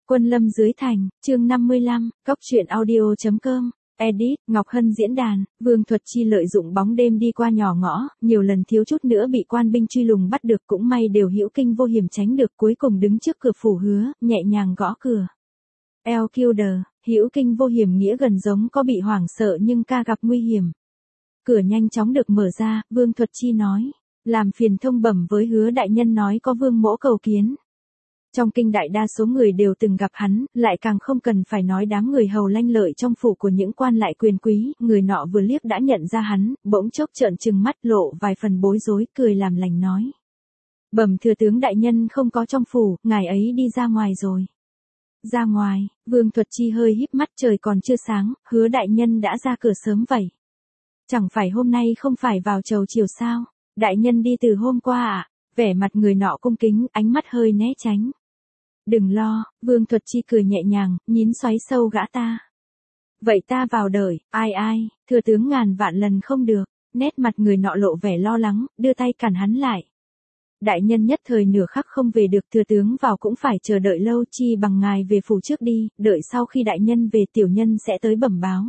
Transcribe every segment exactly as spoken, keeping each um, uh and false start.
Quân lâm dưới thành, chương năm mươi lăm, cóc truyện audio chấm com, edit, Ngọc Hân diễn đàn, Vương Thuật Chi lợi dụng bóng đêm đi qua nhỏ ngõ, nhiều lần thiếu chút nữa bị quan binh truy lùng bắt được cũng may đều hữu kinh vô hiểm tránh được cuối cùng đứng trước cửa phủ hứa, nhẹ nhàng gõ cửa. El Kilder, hữu kinh vô hiểm nghĩa gần giống có bị hoảng sợ nhưng ca gặp nguy hiểm. Cửa nhanh chóng được mở ra, Vương Thuật Chi nói, làm phiền thông bẩm với hứa đại nhân nói có vương mỗ cầu kiến. Trong kinh đại đa số người đều từng gặp hắn, lại càng không cần phải nói đám người hầu lanh lợi trong phủ của những quan lại quyền quý, người nọ vừa liếc đã nhận ra hắn, bỗng chốc trợn trừng mắt lộ vài phần bối rối, cười làm lành nói. Bẩm thừa tướng đại nhân không có trong phủ, ngài ấy đi ra ngoài rồi. Ra ngoài, Vương Thuật Chi hơi híp mắt trời còn chưa sáng, hứa đại nhân đã ra cửa sớm vậy. Chẳng phải hôm nay không phải vào chầu chiều sao, đại nhân đi từ hôm qua à, vẻ mặt người nọ cung kính, ánh mắt hơi né tránh. Đừng lo, Vương Thuật Chi cười nhẹ nhàng, nhín xoáy sâu gã ta. Vậy ta vào đợi, ai ai, thừa tướng ngàn vạn lần không được, nét mặt người nọ lộ vẻ lo lắng, đưa tay cản hắn lại. Đại nhân nhất thời nửa khắc không về được, thừa tướng vào cũng phải chờ đợi lâu, chi bằng ngài về phủ trước đi, đợi sau khi đại nhân về tiểu nhân sẽ tới bẩm báo.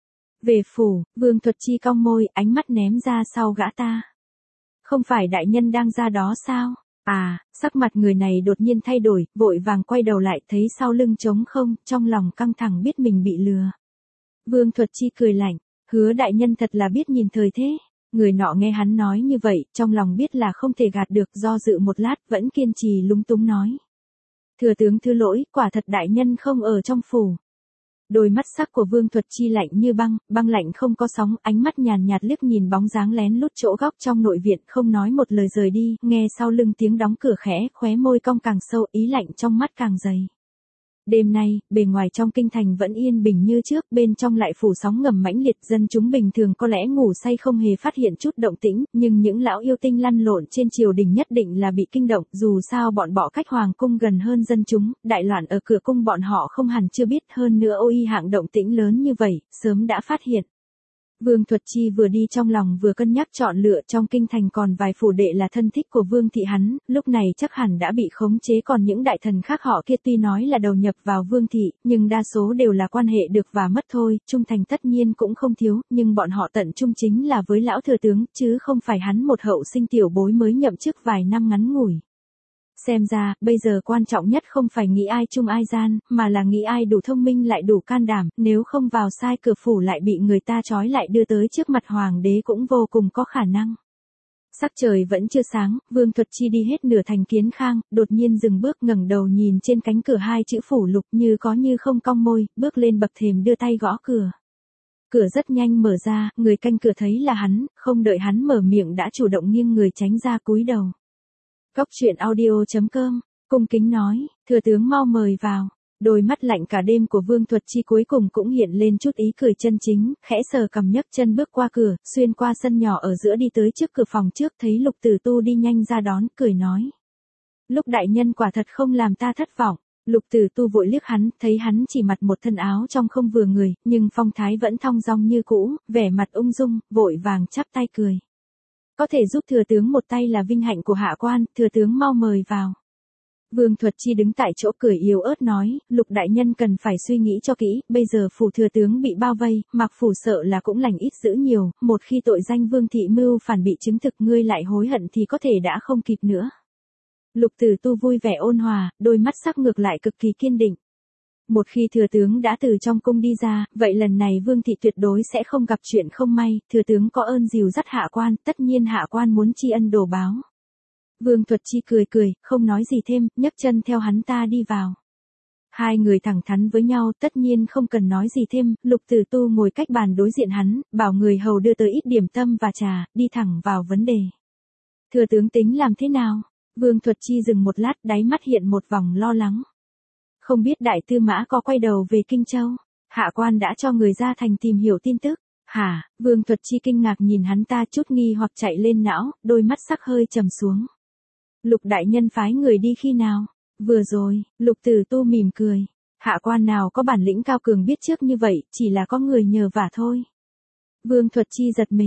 Về phủ, Vương Thuật Chi cong môi, ánh mắt ném ra sau gã ta. Không phải đại nhân đang ra đó sao? À, sắc mặt người này đột nhiên thay đổi, vội vàng quay đầu lại thấy sau lưng trống không, trong lòng căng thẳng biết mình bị lừa. Vương Thuật Chi cười lạnh, hứa đại nhân thật là biết nhìn thời thế. Người nọ nghe hắn nói như vậy, trong lòng biết là không thể gạt được, do dự một lát vẫn kiên trì lúng túng nói. Thừa tướng thứ lỗi, quả thật đại nhân không ở trong phủ. Đôi mắt sắc của Vương Thuật Chi lạnh như băng, băng lạnh không có sóng, ánh mắt nhàn nhạt liếc nhìn bóng dáng lén lút chỗ góc trong nội viện, không nói một lời rời đi, nghe sau lưng tiếng đóng cửa khẽ, khóe môi cong càng sâu, ý lạnh trong mắt càng dày. Đêm nay, bề ngoài trong kinh thành vẫn yên bình như trước, bên trong lại phủ sóng ngầm mãnh liệt, dân chúng bình thường có lẽ ngủ say không hề phát hiện chút động tĩnh, nhưng những lão yêu tinh lăn lộn trên triều đình nhất định là bị kinh động, dù sao bọn bỏ cách hoàng cung gần hơn dân chúng, đại loạn ở cửa cung bọn họ không hẳn chưa biết, hơn nữa ôi hạng động tĩnh lớn như vậy, sớm đã phát hiện. Vương Thuật Chi vừa đi trong lòng vừa cân nhắc chọn lựa, trong kinh thành còn vài phủ đệ là thân thích của Vương thị hắn, lúc này chắc hẳn đã bị khống chế, còn những đại thần khác họ kia tuy nói là đầu nhập vào Vương thị, nhưng đa số đều là quan hệ được và mất thôi, trung thành tất nhiên cũng không thiếu, nhưng bọn họ tận trung chính là với lão thừa tướng, chứ không phải hắn một hậu sinh tiểu bối mới nhậm chức vài năm ngắn ngủi. Xem ra, bây giờ quan trọng nhất không phải nghĩ ai chung ai gian, mà là nghĩ ai đủ thông minh lại đủ can đảm, nếu không vào sai cửa phủ lại bị người ta trói lại đưa tới trước mặt hoàng đế cũng vô cùng có khả năng. Sắc trời vẫn chưa sáng, Vương Thuật Chi đi hết nửa thành Kiến Khang, đột nhiên dừng bước ngẩng đầu nhìn trên cánh cửa hai chữ phủ lục như có như không cong môi, bước lên bậc thềm đưa tay gõ cửa. Cửa rất nhanh mở ra, người canh cửa thấy là hắn, không đợi hắn mở miệng đã chủ động nghiêng người tránh ra cúi đầu. Cóc truyện audio chấm com, cung kính nói, thừa tướng mau mời vào. Đôi mắt lạnh cả đêm của Vương Thuật Chi cuối cùng cũng hiện lên chút ý cười chân chính, khẽ sờ cằm nhấc chân bước qua cửa, xuyên qua sân nhỏ ở giữa đi tới trước cửa phòng trước, thấy Lục Tử Tu đi nhanh ra đón, cười nói. Lúc đại nhân quả thật không làm ta thất vọng. Lục Tử Tu vội liếc hắn, thấy hắn chỉ mặc một thân áo trong không vừa người, nhưng phong thái vẫn thong dong như cũ, vẻ mặt ung dung, vội vàng chắp tay cười. Có thể giúp thừa tướng một tay là vinh hạnh của hạ quan, thừa tướng mau mời vào. Vương Thuật Chi đứng tại chỗ cười yếu ớt nói, Lục đại nhân cần phải suy nghĩ cho kỹ, bây giờ phủ thừa tướng bị bao vây, mặc phủ sợ là cũng lành ít dữ nhiều, một khi tội danh Vương thị mưu phản bị chứng thực ngươi lại hối hận thì có thể đã không kịp nữa. Lục Tử Tu vui vẻ ôn hòa, đôi mắt sắc ngược lại cực kỳ kiên định. Một khi thừa tướng đã từ trong cung đi ra, vậy lần này Vương thị tuyệt đối sẽ không gặp chuyện không may, thừa tướng có ơn dìu dắt hạ quan, tất nhiên hạ quan muốn tri ân đồ báo. Vương Thuật Chi cười cười, không nói gì thêm, nhấc chân theo hắn ta đi vào. Hai người thẳng thắn với nhau, tất nhiên không cần nói gì thêm, Lục Tử Tu ngồi cách bàn đối diện hắn, bảo người hầu đưa tới ít điểm tâm và trà, đi thẳng vào vấn đề. Thừa tướng tính làm thế nào? Vương Thuật Chi dừng một lát, đáy mắt hiện một vòng lo lắng. Không biết đại tư mã có quay đầu về Kinh Châu, hạ quan đã cho người ra thành tìm hiểu tin tức. Hả? Vương Thuật Chi kinh ngạc nhìn hắn ta, chút nghi hoặc chạy lên não, đôi mắt sắc hơi trầm xuống. Lục đại nhân phái người đi khi nào? Vừa rồi. Lục Tử Tu mỉm cười. Hạ quan nào có bản lĩnh cao cường biết trước như vậy, chỉ là có người nhờ vả thôi. Vương Thuật Chi giật mình.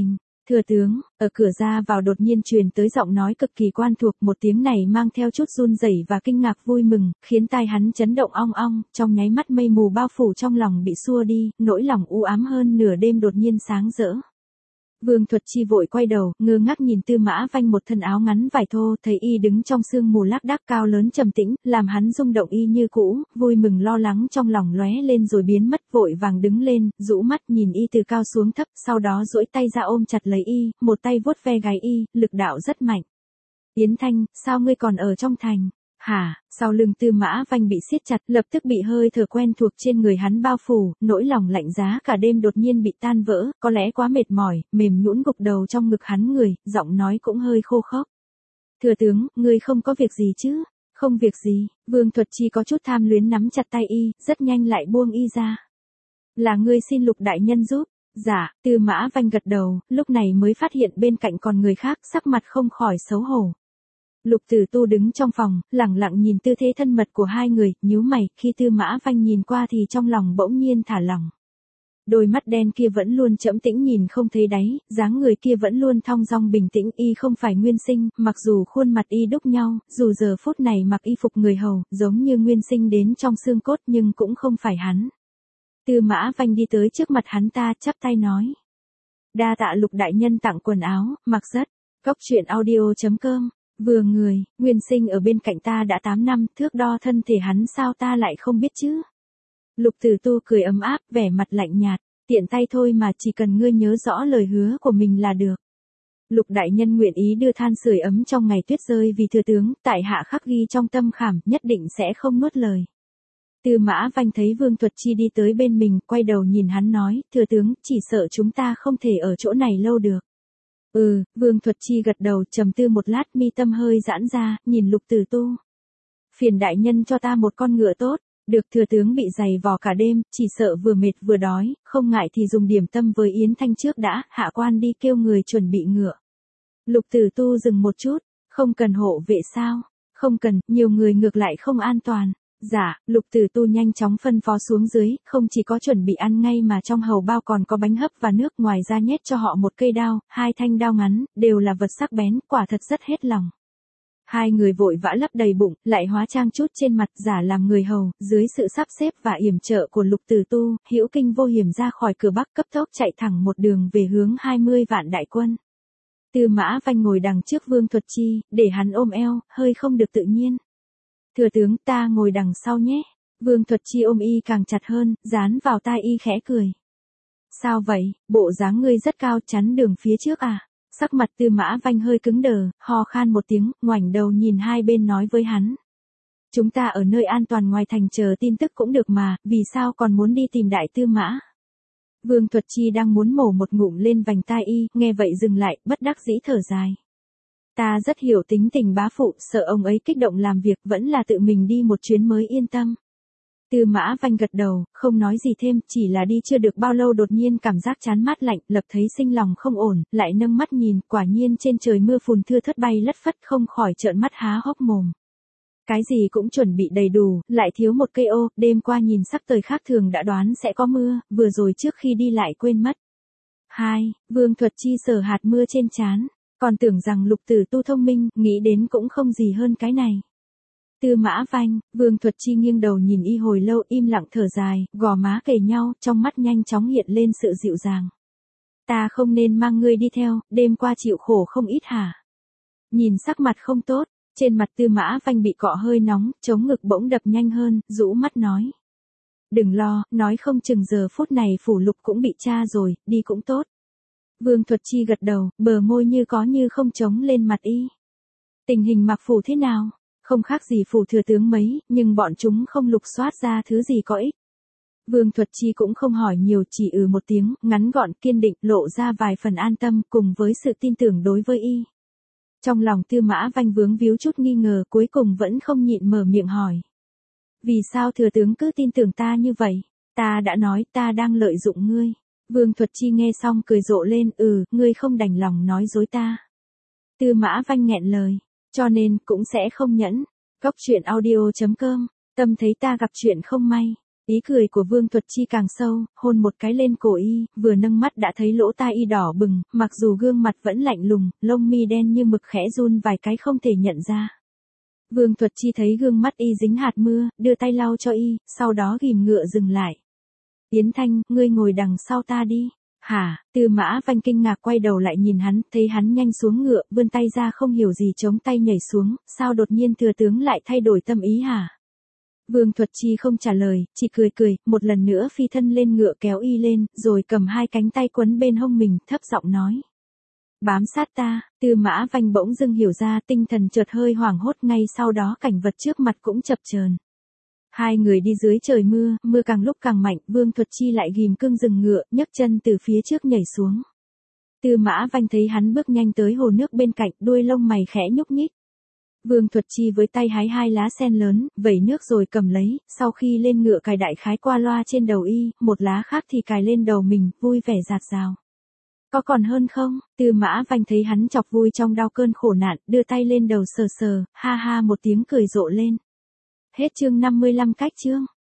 Thừa tướng, ở cửa ra vào đột nhiên truyền tới giọng nói cực kỳ quen thuộc, một tiếng này mang theo chút run rẩy và kinh ngạc vui mừng, khiến tai hắn chấn động ong ong, trong nháy mắt mây mù bao phủ trong lòng bị xua đi, nỗi lòng u ám hơn nửa đêm đột nhiên sáng rỡ. Vương Thuật Chi vội quay đầu, ngơ ngác nhìn Tư Mã Vanh một thân áo ngắn vải thô, thấy y đứng trong sương mù lác đác cao lớn trầm tĩnh, làm hắn rung động y như cũ, vui mừng lo lắng trong lòng lóe lên rồi biến mất, vội vàng đứng lên, rũ mắt nhìn y từ cao xuống thấp, sau đó duỗi tay ra ôm chặt lấy y, một tay vuốt ve gáy y, lực đạo rất mạnh. Yến Thanh, sao ngươi còn ở trong thành? Hả? Sau lưng Tư Mã Vanh bị siết chặt, lập tức bị hơi thở quen thuộc trên người hắn bao phủ, nỗi lòng lạnh giá cả đêm đột nhiên bị tan vỡ, có lẽ quá mệt mỏi, mềm nhũn gục đầu trong ngực hắn người, giọng nói cũng hơi khô khốc. Thừa tướng, ngươi không có việc gì chứ? Không việc gì, Vương Thuật Chi có chút tham luyến nắm chặt tay y, rất nhanh lại buông y ra. Là ngươi xin Lục đại nhân giúp. Dạ, Tư Mã Vanh gật đầu, lúc này mới phát hiện bên cạnh còn người khác, sắc mặt không khỏi xấu hổ. Lục Tử Tu đứng trong phòng, lẳng lặng nhìn tư thế thân mật của hai người, nhíu mày, khi Tư Mã Vanh nhìn qua thì trong lòng bỗng nhiên thả lỏng. Đôi mắt đen kia vẫn luôn trẫm tĩnh nhìn không thấy đáy, dáng người kia vẫn luôn thong dong bình tĩnh, y không phải Nguyên Sinh, mặc dù khuôn mặt y đúc nhau, dù giờ phút này mặc y phục người hầu, giống như Nguyên Sinh đến trong xương cốt nhưng cũng không phải hắn. Tư Mã Vanh đi tới trước mặt hắn ta, chắp tay nói: "Đa tạ Lục đại nhân tặng quần áo, mặc rất." Cốc truyện audio chấm com. Vừa người, Nguyên Sinh ở bên cạnh ta đã tám năm, thước đo thân thể hắn sao ta lại không biết chứ? Lục Tử Tu cười ấm áp, vẻ mặt lạnh nhạt, tiện tay thôi mà, chỉ cần ngươi nhớ rõ lời hứa của mình là được. Lục đại nhân nguyện ý đưa than sưởi ấm trong ngày tuyết rơi vì thừa tướng, tại hạ khắc ghi trong tâm khảm, nhất định sẽ không nuốt lời. Tư Mã Vanh thấy Vương Thuật Chi đi tới bên mình, quay đầu nhìn hắn nói: "Thừa tướng, chỉ sợ chúng ta không thể ở chỗ này lâu được." Ừ, Vương Thuật Chi gật đầu, trầm tư một lát, mi tâm hơi giãn ra, nhìn Lục Tử Tu. "Phiền đại nhân cho ta một con ngựa tốt." "Được." Thừa tướng bị giày vò cả đêm, chỉ sợ vừa mệt vừa đói, không ngại thì dùng điểm tâm với Yến Thanh trước đã, hạ quan đi kêu người chuẩn bị ngựa. Lục Tử Tu dừng một chút: "Không cần hộ vệ sao?" "Không cần, nhiều người ngược lại không an toàn." Dạ, Lục Tử Tu nhanh chóng phân phó xuống dưới, không chỉ có chuẩn bị ăn ngay mà trong hầu bao còn có bánh hấp và nước, ngoài ra nhét cho họ một cây đao, hai thanh đao ngắn, đều là vật sắc bén, quả thật rất hết lòng. Hai người vội vã lấp đầy bụng, lại hóa trang chút trên mặt, giả làm người hầu, dưới sự sắp xếp và yểm trợ của Lục Tử Tu, hữu kinh vô hiểm ra khỏi cửa Bắc, cấp tốc chạy thẳng một đường về hướng hai mươi vạn đại quân. Tư Mã Vanh ngồi đằng trước Vương Thuật Chi, để hắn ôm eo, hơi không được tự nhiên. "Thừa tướng, ta ngồi đằng sau nhé." Vương Thuật Chi ôm y càng chặt hơn, dán vào tai y khẽ cười. "Sao vậy, bộ dáng ngươi rất cao, chắn đường phía trước à?" Sắc mặt Tư Mã Vanh hơi cứng đờ, ho khan một tiếng, ngoảnh đầu nhìn hai bên nói với hắn: "Chúng ta ở nơi an toàn ngoài thành chờ tin tức cũng được mà, vì sao còn muốn đi tìm Đại Tư Mã?" Vương Thuật Chi đang muốn mổ một ngụm lên vành tai y, nghe vậy dừng lại, bất đắc dĩ thở dài. "Ta rất hiểu tính tình bá phụ, sợ ông ấy kích động làm việc, vẫn là tự mình đi một chuyến mới yên tâm." Tư Mã Vanh gật đầu, không nói gì thêm, chỉ là đi chưa được bao lâu đột nhiên cảm giác chán mát lạnh, lập thấy sinh lòng không ổn, lại nâng mắt nhìn, quả nhiên trên trời mưa phùn thưa thớt bay lất phất, không khỏi trợn mắt há hốc mồm. Cái gì cũng chuẩn bị đầy đủ, lại thiếu một cây ô, đêm qua nhìn sắc trời khác thường đã đoán sẽ có mưa, vừa rồi trước khi đi lại quên mất. Hai, Vương Thuật Chi sờ hạt mưa trên trán, còn tưởng rằng Lục Tử Tu thông minh, nghĩ đến cũng không gì hơn cái này. Tư Mã Vanh, Vương Thuật Chi nghiêng đầu nhìn y hồi lâu, im lặng thở dài, gò má kề nhau, trong mắt nhanh chóng hiện lên sự dịu dàng. "Ta không nên mang ngươi đi theo, đêm qua chịu khổ không ít hả?" Nhìn sắc mặt không tốt, trên mặt Tư Mã Vanh bị cọ hơi nóng, chống ngực bỗng đập nhanh hơn, rũ mắt nói: "Đừng lo, nói không chừng giờ phút này phủ Lục cũng bị tra rồi, đi cũng tốt." Vương Thuật Chi gật đầu, bờ môi như có như không chống lên mặt y. "Tình hình Mặc phủ thế nào?" "Không khác gì phủ thừa tướng mấy, nhưng bọn chúng không lục soát ra thứ gì có ích." Vương Thuật Chi cũng không hỏi nhiều, chỉ ừ một tiếng, ngắn gọn kiên định, lộ ra vài phần an tâm, cùng với sự tin tưởng đối với y. Trong lòng Tư Mã Vanh vướng víu chút nghi ngờ, cuối cùng vẫn không nhịn mở miệng hỏi: "Vì sao thừa tướng cứ tin tưởng ta như vậy?" "Ta đã nói, ta đang lợi dụng ngươi." Vương Thuật Chi nghe xong cười rộ lên, "Ừ, ngươi không đành lòng nói dối ta." Tư Mã Vanh nghẹn lời: "Cho nên, cũng sẽ không nhẫn." Cốc truyện audio chấm com. Tâm thấy ta gặp chuyện không may. Ý cười của Vương Thuật Chi càng sâu, hôn một cái lên cổ y, vừa nâng mắt đã thấy lỗ tai y đỏ bừng, mặc dù gương mặt vẫn lạnh lùng, lông mi đen như mực khẽ run vài cái không thể nhận ra. Vương Thuật Chi thấy gương mắt y dính hạt mưa, đưa tay lau cho y, sau đó ghìm ngựa dừng lại. Yến Thanh, ngươi ngồi đằng sau ta đi. Hả? Tư Mã Vanh kinh ngạc quay đầu lại nhìn hắn, thấy hắn nhanh xuống ngựa, vươn tay ra không hiểu gì chống tay nhảy xuống, sao đột nhiên thừa tướng lại thay đổi tâm ý hả? Vương Thuật Chi không trả lời, chỉ cười cười, một lần nữa phi thân lên ngựa kéo y lên, rồi cầm hai cánh tay quấn bên hông mình, thấp giọng nói. Bám sát ta. Tư Mã Vanh bỗng dưng hiểu ra, tinh thần chợt hơi hoảng hốt, ngay sau đó cảnh vật trước mặt cũng chập chờn. Hai người đi dưới trời mưa, mưa càng lúc càng mạnh, Vương Thuật Chi lại ghim cương dừng ngựa, nhấc chân từ phía trước nhảy xuống. Tư Mã Vanh thấy hắn bước nhanh tới hồ nước bên cạnh, đuôi lông mày khẽ nhúc nhích. Vương Thuật Chi với tay hái hai lá sen lớn, vẩy nước rồi cầm lấy, sau khi lên ngựa cài đại khái qua loa trên đầu y, một lá khác thì cài lên đầu mình, vui vẻ rạt rào. Có còn hơn không? Tư Mã Vanh thấy hắn chọc vui trong đau cơn khổ nạn, đưa tay lên đầu sờ sờ, ha ha một tiếng cười rộ lên. Hết chương năm mươi lăm cách chương.